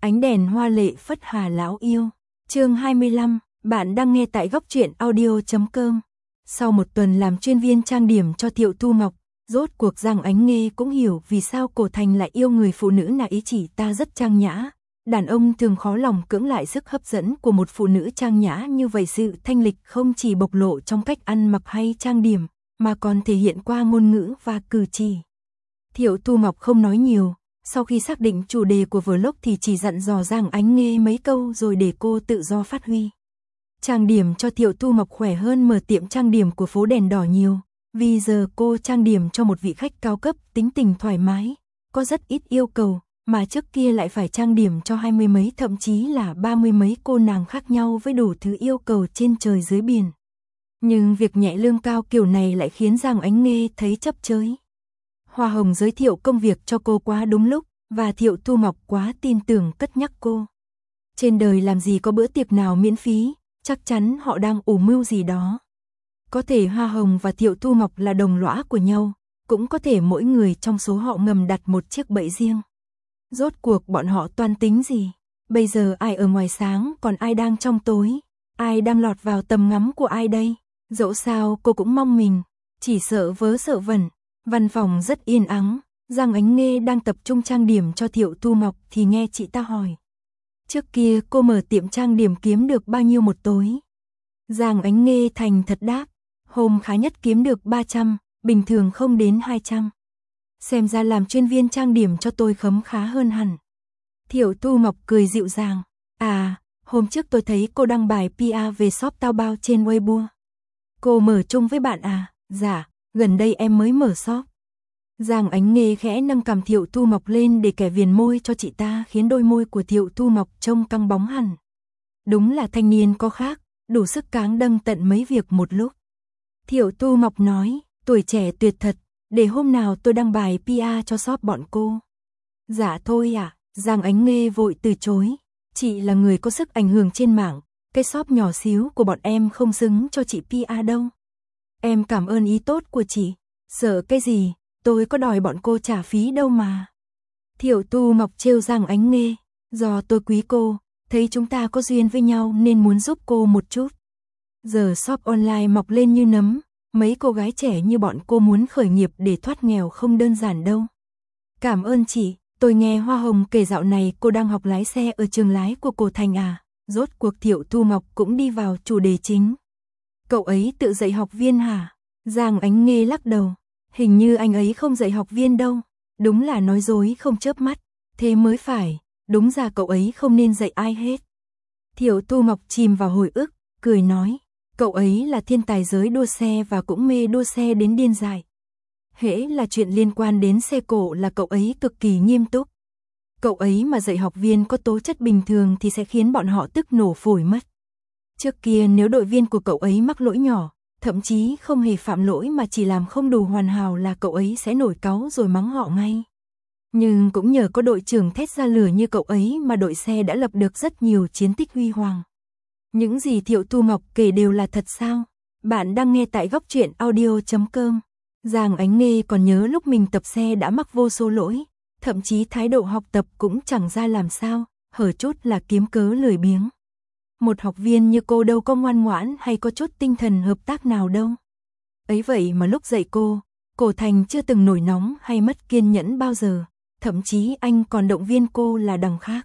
Ánh đèn hoa lệ phất Hà lão yêu. Chương 25, bạn đang nghe tại góc truyện audio.com. Sau một tuần làm chuyên viên trang điểm cho Thiệu Thu Ngọc, rốt cuộc Giang Ánh Nghê cũng hiểu vì sao Cổ Thành lại yêu người phụ nữ này, ý chỉ ta rất trang nhã. Đàn ông thường khó lòng cưỡng lại sức hấp dẫn của một phụ nữ trang nhã như vậy. Sự thanh lịch không chỉ bộc lộ trong cách ăn mặc hay trang điểm, mà còn thể hiện qua ngôn ngữ và cử chỉ. Thiệu Thu Ngọc không nói nhiều, sau khi xác định chủ đề của vlog thì chỉ dặn dò Giang Ánh Nghê mấy câu rồi để cô tự do phát huy. Trang điểm cho Thiệu Thu Ngọc khỏe hơn mở tiệm trang điểm của phố đèn đỏ nhiều, vì giờ cô trang điểm cho một vị khách cao cấp, tính tình thoải mái, có rất ít yêu cầu, mà trước kia lại phải trang điểm cho 20 mấy thậm chí là 30 mấy cô nàng khác nhau với đủ thứ yêu cầu trên trời dưới biển. Nhưng việc nhẹ lương cao kiểu này lại khiến Giang Ánh Nghê thấy chấp chới. Hoa hồng giới thiệu công việc cho cô quá đúng lúc, và Thiệu Thu Ngọc quá tin tưởng cất nhắc cô. Trên đời làm gì có bữa tiệc nào miễn phí, chắc chắn họ đang ủ mưu gì đó. Có thể Hoa hồng và Thiệu Thu Ngọc là đồng lõa của nhau, cũng có thể mỗi người trong số họ ngầm đặt một chiếc bẫy riêng. Rốt cuộc bọn họ toan tính gì? Bây giờ ai ở ngoài sáng còn ai đang trong tối? Ai đang lọt vào tầm ngắm của ai đây? Dẫu sao cô cũng mong mình, chỉ sợ vớ sợ vẩn. Văn phòng rất yên ắng, Giang Ánh Nghê đang tập trung trang điểm cho Thiệu Thu Ngọc thì nghe chị ta hỏi. Trước kia cô mở tiệm trang điểm kiếm được bao nhiêu một tối? Giang Ánh Nghê thành thật đáp, hôm khá nhất kiếm được 300, bình thường không đến 200. Xem ra làm chuyên viên trang điểm cho tôi khấm khá hơn hẳn. Thiệu Thu Ngọc cười dịu dàng, à, hôm trước tôi thấy cô đăng bài PR về shop Taobao trên Weibo. Cô mở chung với bạn à? Dạ, gần đây em mới mở shop. Giang Ánh Nghê khẽ nâng cằm Thiệu Thu Ngọc lên để kẻ viền môi cho chị ta, khiến đôi môi của Thiệu Thu Ngọc trông căng bóng hẳn. Đúng là thanh niên có khác, đủ sức cáng đâng tận mấy việc một lúc. Thiệu Thu Ngọc nói, tuổi trẻ tuyệt thật, để hôm nào tôi đăng bài PR cho shop bọn cô. Dạ thôi ạ, Giang Ánh Nghê vội từ chối. Chị là người có sức ảnh hưởng trên mạng, cái shop nhỏ xíu của bọn em không xứng cho chị PR đâu. Em cảm ơn ý tốt của chị, sợ cái gì, tôi có đòi bọn cô trả phí đâu mà. Thiệu Thu Ngọc trêu Giang Ánh Nghê, do tôi quý cô, thấy chúng ta có duyên với nhau nên muốn giúp cô một chút. Giờ shop online mọc lên như nấm, mấy cô gái trẻ như bọn cô muốn khởi nghiệp để thoát nghèo không đơn giản đâu. Cảm ơn chị, tôi nghe Hoa hồng kể dạo này cô đang học lái xe ở trường lái của Cổ Thành à. Rốt cuộc Thiệu Thu Ngọc cũng đi vào chủ đề chính. Cậu ấy tự dạy học viên hả? Giang Ánh Nghê lắc đầu, hình như anh ấy không dạy học viên đâu. Đúng là nói dối không chớp mắt, thế mới phải, đúng ra cậu ấy không nên dạy ai hết. Thiệu Thu Ngọc chìm vào hồi ức, cười nói, cậu ấy là thiên tài giới đua xe và cũng mê đua xe đến điên dại. Hễ là chuyện liên quan đến xe cộ là cậu ấy cực kỳ nghiêm túc. Cậu ấy mà dạy học viên có tố chất bình thường thì sẽ khiến bọn họ tức nổ phổi mất. Trước kia nếu đội viên của cậu ấy mắc lỗi nhỏ, thậm chí không hề phạm lỗi mà chỉ làm không đủ hoàn hảo là cậu ấy sẽ nổi cáu rồi mắng họ ngay. Nhưng cũng nhờ có đội trưởng thét ra lửa như cậu ấy mà đội xe đã lập được rất nhiều chiến tích huy hoàng. Những gì Thiệu Thu Ngọc kể đều là thật sao? Bạn đang nghe tại góc truyện audio.com. Giang Ánh Nghê còn nhớ lúc mình tập xe đã mắc vô số lỗi, thậm chí thái độ học tập cũng chẳng ra làm sao, hở chút là kiếm cớ lười biếng. Một học viên như cô đâu có ngoan ngoãn hay có chút tinh thần hợp tác nào đâu. Ấy vậy mà lúc dạy cô, Cổ Thành chưa từng nổi nóng hay mất kiên nhẫn bao giờ, thậm chí anh còn động viên cô là đằng khác.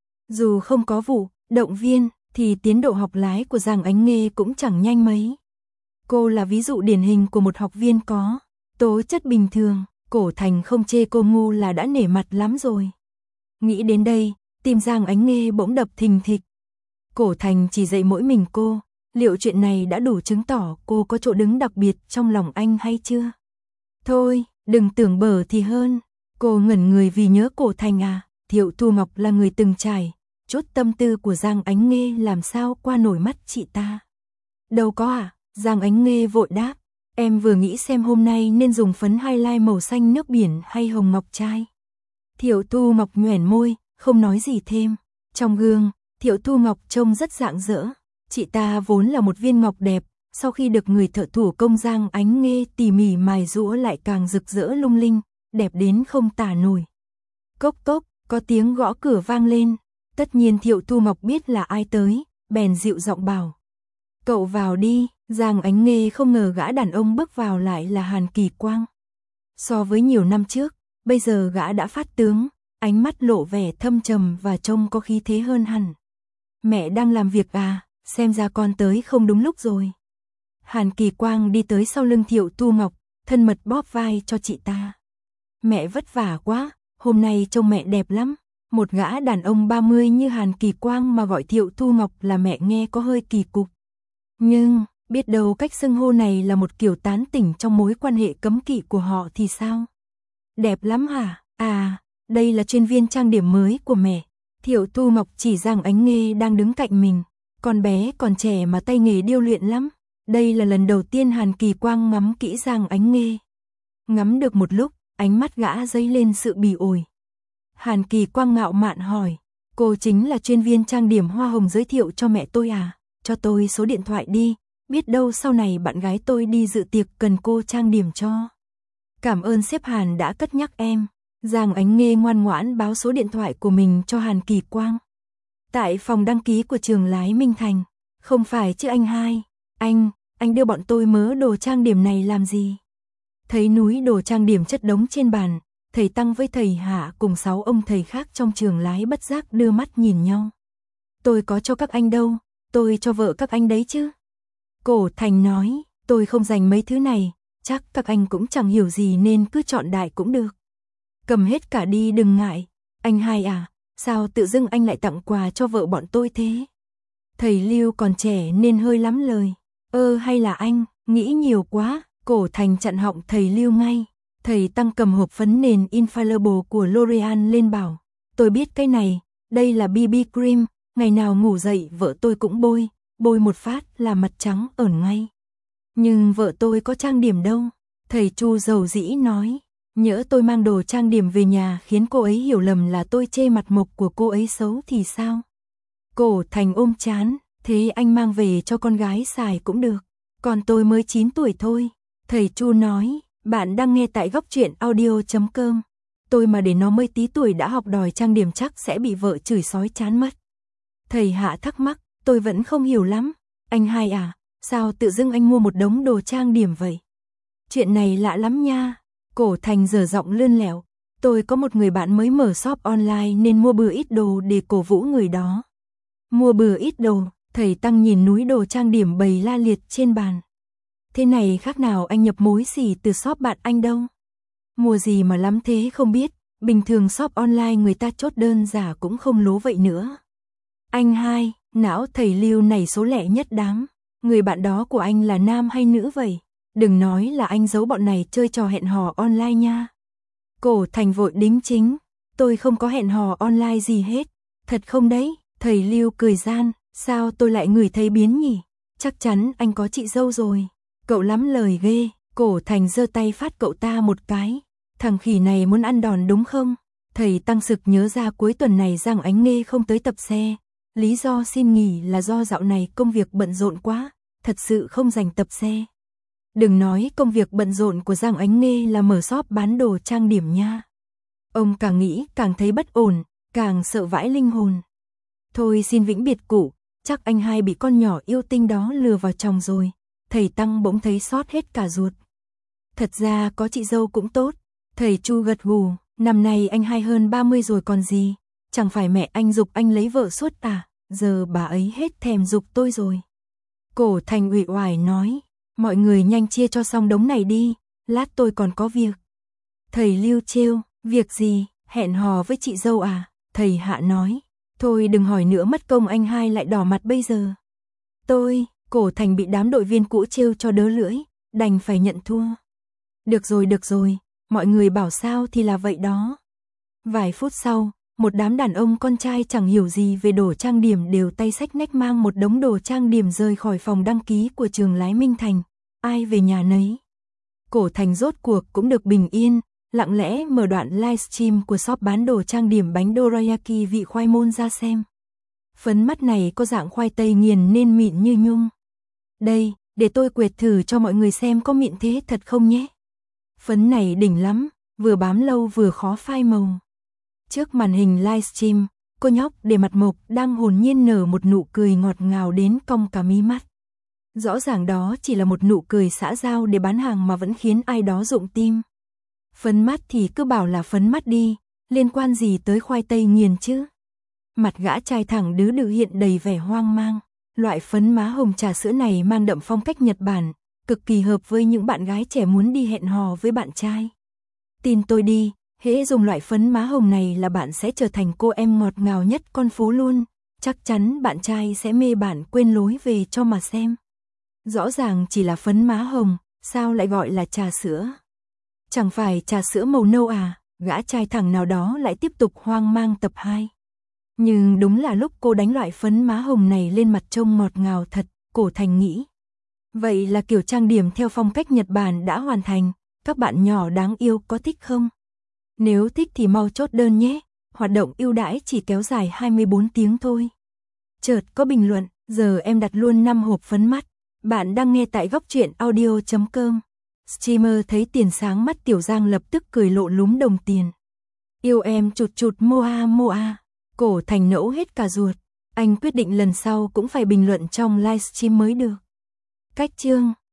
Dù không có vụ động viên thì tiến độ học lái của Giang Ánh Nghê cũng chẳng nhanh mấy. Cô là ví dụ điển hình của một học viên có tố chất bình thường, Cổ Thành không chê cô ngu là đã nể mặt lắm rồi. Nghĩ đến đây, tim Giang Ánh Nghê bỗng đập thình thịch. Cổ Thành chỉ dạy mỗi mình cô, liệu chuyện này đã đủ chứng tỏ cô có chỗ đứng đặc biệt trong lòng anh hay chưa? Thôi, đừng tưởng bở thì hơn. Cô ngẩn người vì nhớ Cổ Thành à, Thiệu Thu Ngọc là người từng trải, chút tâm tư của Giang Ánh Nghê làm sao qua nổi mắt chị ta. Đâu có à, Giang Ánh Nghê vội đáp, em vừa nghĩ xem hôm nay nên dùng phấn highlight màu xanh nước biển hay hồng ngọc trai. Thiệu Thu Ngọc nhoẻn môi, không nói gì thêm. Trong gương, Thiệu Thu Ngọc trông rất rạng rỡ. Chị ta vốn là một viên ngọc đẹp, sau khi được người thợ thủ công Giang Ánh Nghê tỉ mỉ mài giũa lại càng rực rỡ lung linh, đẹp đến không tả nổi. Cốc cốc, có tiếng gõ cửa vang lên. Tất nhiên Thiệu Tu Ngọc biết là ai tới, bèn dịu giọng bảo. Cậu vào đi. Giang Ánh Nghê không ngờ gã đàn ông bước vào lại là Hàn Kỳ Quang. So với nhiều năm trước, bây giờ gã đã phát tướng, ánh mắt lộ vẻ thâm trầm và trông có khí thế hơn hẳn. Mẹ đang làm việc à, xem ra con tới không đúng lúc rồi. Hàn Kỳ Quang đi tới sau lưng Thiệu Tu Ngọc, thân mật bóp vai cho chị ta. Mẹ vất vả quá, hôm nay trông mẹ đẹp lắm. Một gã đàn ông 30 như Hàn Kỳ Quang mà gọi Thiệu Tu Ngọc là mẹ nghe có hơi kỳ cục. Nhưng, biết đâu cách xưng hô này là một kiểu tán tỉnh trong mối quan hệ cấm kỵ của họ thì sao? Đẹp lắm hả? À, đây là chuyên viên trang điểm mới của mẹ. Thiệu Tu Ngọc chỉ Giang Ánh Nghê đang đứng cạnh mình. Con bé còn trẻ mà tay nghề điêu luyện lắm. Đây là lần đầu tiên Hàn Kỳ Quang ngắm kỹ Giang Ánh Nghê. Ngắm được một lúc, ánh mắt gã dấy lên sự bỉ ổi. Hàn Kỳ Quang ngạo mạn hỏi, cô chính là chuyên viên trang điểm hoa hồng giới thiệu cho mẹ tôi à? Cho tôi số điện thoại đi, biết đâu sau này bạn gái tôi đi dự tiệc cần cô trang điểm cho. Cảm ơn sếp Hàn đã cất nhắc em. Giang Ánh Nghê ngoan ngoãn báo số điện thoại của mình cho Hàn Kỳ Quang. Tại phòng đăng ký của trường Lái Minh Thành. Không phải chứ anh hai. Anh đưa bọn tôi mớ đồ trang điểm này làm gì? Thấy núi đồ trang điểm chất đống trên bàn, thầy Tăng với thầy Hạ cùng 6 ông thầy khác trong trường Lái bất giác đưa mắt nhìn nhau. Tôi có cho các anh đâu, tôi cho vợ các anh đấy chứ. Cổ Thành nói, tôi không dành mấy thứ này, chắc các anh cũng chẳng hiểu gì nên cứ chọn đại cũng được. Cầm hết cả đi đừng ngại. Anh hai à, sao tự dưng anh lại tặng quà cho vợ bọn tôi thế? Thầy Lưu còn trẻ nên hơi lắm lời. Hay là anh, nghĩ nhiều quá. Cổ Thành chặn họng thầy Lưu ngay. Thầy Tăng cầm hộp phấn nền Infallible của L'Oreal lên bảo. Tôi biết cái này, đây là BB cream, ngày nào ngủ dậy vợ tôi cũng bôi một phát là mặt trắng ẩn ngay. Nhưng vợ tôi có trang điểm đâu. Thầy Chu dầu dĩ nói, nhỡ tôi mang đồ trang điểm về nhà khiến cô ấy hiểu lầm là tôi chê mặt mộc của cô ấy xấu thì sao? Cổ Thành ôm chán, thế anh mang về cho con gái xài cũng được. Còn tôi mới 9 tuổi thôi. Thầy Chu nói, bạn đang nghe tại góc truyện audio.com. Tôi mà để nó mới tí tuổi đã học đòi trang điểm chắc sẽ bị vợ chửi sói chán mất. Thầy Hạ thắc mắc, tôi vẫn không hiểu lắm. Anh hai à, sao tự dưng anh mua một đống đồ trang điểm vậy? Chuyện này lạ lắm nha. Cổ Thành giở giọng lươn lẹo. Tôi có một người bạn mới mở shop online nên mua bừa ít đồ để cổ vũ người đó. Mua bừa ít đồ, thầy Tăng nhìn núi đồ trang điểm bày la liệt trên bàn. Thế này khác nào anh nhập mối xỉ từ shop bạn anh đâu. Mua gì mà lắm thế không biết, bình thường shop online người ta chốt đơn giả cũng không lố vậy nữa. Anh hai, não thầy Lưu này số lẻ nhất đám. Người bạn đó của anh là nam hay nữ vậy? Đừng nói là anh giấu bọn này chơi trò hẹn hò online nha. Cổ Thành vội đính chính, tôi không có hẹn hò online gì hết. Thật không đấy? Thầy Lưu cười gian, sao tôi lại ngửi thấy biến nhỉ? Chắc chắn anh có chị dâu rồi. Cậu lắm lời ghê. Cổ Thành giơ tay phát cậu ta một cái. Thằng khỉ này muốn ăn đòn đúng không? Thầy Tăng sực nhớ ra cuối tuần này Giang Ánh Nghê không tới tập xe. Lý do xin nghỉ là do dạo này công việc bận rộn quá, thật sự không dành tập xe. Đừng nói công việc bận rộn của Giang Ánh Nghê là mở shop bán đồ trang điểm nha. Ông càng nghĩ càng thấy bất ổn, càng sợ vãi linh hồn. Thôi xin vĩnh biệt cụ, chắc anh hai bị con nhỏ yêu tinh đó lừa vào chồng rồi. Thầy Tăng bỗng thấy xót hết cả ruột. Thật ra có chị dâu cũng tốt. Thầy Chu gật gù, năm nay anh hai hơn 30 rồi còn gì. Chẳng phải mẹ anh giục anh lấy vợ suốt à, giờ bà ấy hết thèm giục tôi rồi. Cổ Thành uể oải nói, mọi người nhanh chia cho xong đống này đi, lát tôi còn có việc. Thầy Lưu trêu, việc gì, hẹn hò với chị dâu à? Thầy Hạ nói, thôi đừng hỏi nữa mất công anh hai lại đỏ mặt bây giờ. Cổ Thành bị đám đội viên cũ trêu cho đớ lưỡi, đành phải nhận thua. Được rồi, mọi người bảo sao thì là vậy đó. Vài phút sau, một đám đàn ông con trai chẳng hiểu gì về đồ trang điểm đều tay xách nách mang một đống đồ trang điểm rời khỏi phòng đăng ký của trường Lái Minh Thành, ai về nhà nấy. Cổ Thành rốt cuộc cũng được bình yên, lặng lẽ mở đoạn livestream của shop bán đồ trang điểm bánh dorayaki vị khoai môn ra xem. Phấn mắt này có dạng khoai tây nghiền nên mịn như nhung. Đây, để tôi quệt thử cho mọi người xem có mịn thế thật không nhé. Phấn này đỉnh lắm, vừa bám lâu vừa khó phai màu. Trước màn hình livestream, cô nhóc để mặt mộc đang hồn nhiên nở một nụ cười ngọt ngào đến cong cả mí mắt. Rõ ràng đó chỉ là một nụ cười xã giao để bán hàng mà vẫn khiến ai đó rụng tim. Phấn mắt thì cứ bảo là phấn mắt đi, liên quan gì tới khoai tây nghiền chứ? Mặt gã trai thẳng đứ đừ hiện đầy vẻ hoang mang. Loại phấn má hồng trà sữa này mang đậm phong cách Nhật Bản, cực kỳ hợp với những bạn gái trẻ muốn đi hẹn hò với bạn trai. Tin tôi đi, hễ dùng loại phấn má hồng này là bạn sẽ trở thành cô em ngọt ngào nhất con phố luôn, chắc chắn bạn trai sẽ mê bạn quên lối về cho mà xem. Rõ ràng chỉ là phấn má hồng, sao lại gọi là trà sữa? Chẳng phải trà sữa màu nâu à? Gã trai thẳng nào đó lại tiếp tục hoang mang tập 2. Nhưng đúng là lúc cô đánh loại phấn má hồng này lên mặt trông ngọt ngào thật, Cổ Thành nghĩ. Vậy là kiểu trang điểm theo phong cách Nhật Bản đã hoàn thành, các bạn nhỏ đáng yêu có thích không? Nếu thích thì mau chốt đơn nhé, hoạt động ưu đãi chỉ kéo dài 24 tiếng thôi. Chợt có bình luận, giờ em đặt luôn 5 hộp phấn mắt. Bạn đang nghe tại goctruyện.audio.com. Streamer thấy tiền sáng mắt Tiểu Giang lập tức cười lộ lúm đồng tiền. Yêu em chụt chụt moa moa. Cổ Thành nẫu hết cả ruột. Anh quyết định lần sau cũng phải bình luận trong livestream mới được. Cách chương